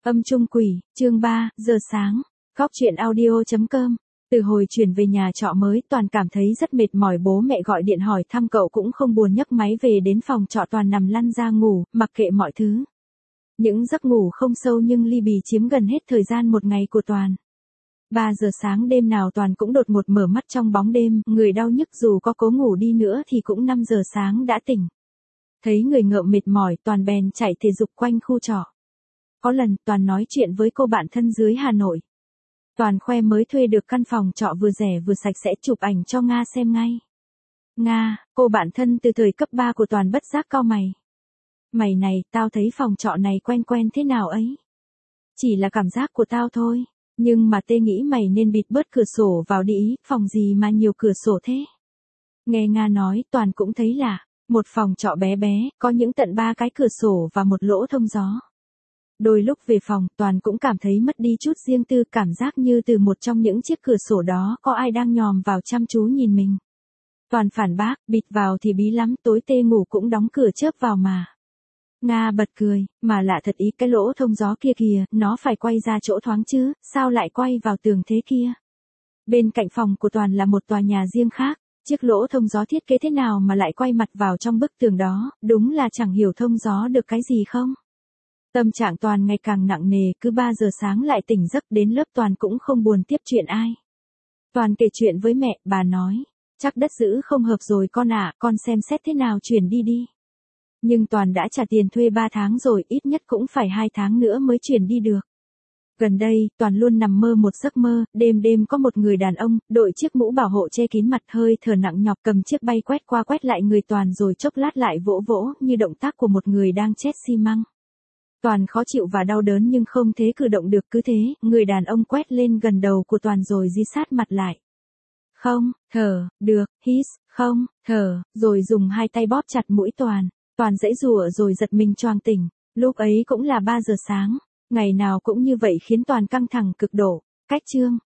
Âm Trung Quỷ, chương 3, giờ sáng. Góc truyện audio.com. Từ hồi chuyển về nhà trọ mới, Toàn cảm thấy rất mệt mỏi. Bố mẹ gọi điện hỏi thăm cậu cũng không buồn nhấc máy về đến phòng trọ. Toàn nằm lăn ra ngủ, mặc kệ mọi thứ. Những giấc ngủ không sâu nhưng ly bì chiếm gần hết thời gian một ngày của Toàn. 3 giờ sáng đêm nào Toàn cũng đột ngột mở mắt trong bóng đêm, người đau nhức dù có cố ngủ đi nữa thì cũng 5 giờ sáng đã tỉnh. Thấy người ngợm mệt mỏi, Toàn bèn chạy thể dục quanh khu trọ. Có lần, Toàn nói chuyện với cô bạn thân dưới Hà Nội. Toàn khoe mới thuê được căn phòng trọ vừa rẻ vừa sạch sẽ, chụp ảnh cho Nga xem ngay. Nga, cô bạn thân từ thời cấp 3 của Toàn bất giác cau mày. Mày này, tao thấy phòng trọ này quen quen thế nào ấy. Chỉ là cảm giác của tao thôi. Nhưng mà tê nghĩ mày nên bịt bớt cửa sổ vào đi, phòng gì mà nhiều cửa sổ thế. Nghe Nga nói, Toàn cũng thấy lạ. Một phòng trọ bé bé, có những tận 3 cái cửa sổ và một lỗ thông gió. Đôi lúc về phòng, Toàn cũng cảm thấy mất đi chút riêng tư, cảm giác như từ một trong những chiếc cửa sổ đó có ai đang nhòm vào chăm chú nhìn mình. Toàn phản bác, bịt vào thì bí lắm, tối tê ngủ cũng đóng cửa chớp vào mà. Nga bật cười, mà lạ thật ý, cái lỗ thông gió kia kìa, nó phải quay ra chỗ thoáng chứ, sao lại quay vào tường thế kia. Bên cạnh phòng của Toàn là một tòa nhà riêng khác, chiếc lỗ thông gió thiết kế thế nào mà lại quay mặt vào trong bức tường đó, đúng là chẳng hiểu thông gió được cái gì không. Tâm trạng Toàn ngày càng nặng nề, cứ 3 giờ sáng lại tỉnh giấc, đến lớp Toàn cũng không buồn tiếp chuyện ai. Toàn kể chuyện với mẹ, bà nói, chắc đất giữ không hợp rồi con ạ, con xem xét thế nào chuyển đi đi. Nhưng Toàn đã trả tiền thuê 3 tháng rồi, ít nhất cũng phải 2 tháng nữa mới chuyển đi được. Gần đây, Toàn luôn nằm mơ một giấc mơ, đêm đêm có một người đàn ông, đội chiếc mũ bảo hộ che kín mặt, hơi thở nặng nhọc, cầm chiếc bay quét qua quét lại người Toàn rồi chốc lát lại vỗ vỗ, như động tác của một người đang trét xi măng. Toàn khó chịu và đau đớn nhưng không thể cử động được, cứ thế, người đàn ông quét lên gần đầu của Toàn rồi di sát mặt lại. Không, thở, được, hít, không, thở, rồi dùng 2 tay bóp chặt mũi Toàn. Toàn giãy giụa rồi giật mình choàng tỉnh, lúc ấy cũng là 3 giờ sáng, ngày nào cũng như vậy khiến Toàn căng thẳng cực độ. Cách chương